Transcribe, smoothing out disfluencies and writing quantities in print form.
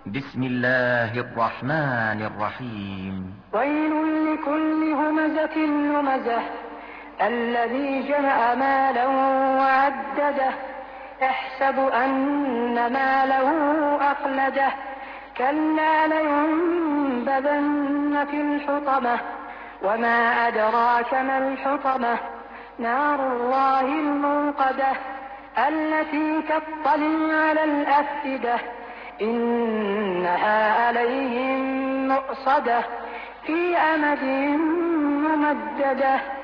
بسم الله الرحمن الرحيم. ويل لكل همزة لمزة الذي جمع مالا وعدده يحسب أن ماله أخلده كلا لينبذن في الحطمة وما أدراك ما الحطمة نار الله الموقدة التي تطلع على الأفئدة إنها عليهم مؤصدة في أمد ممددة.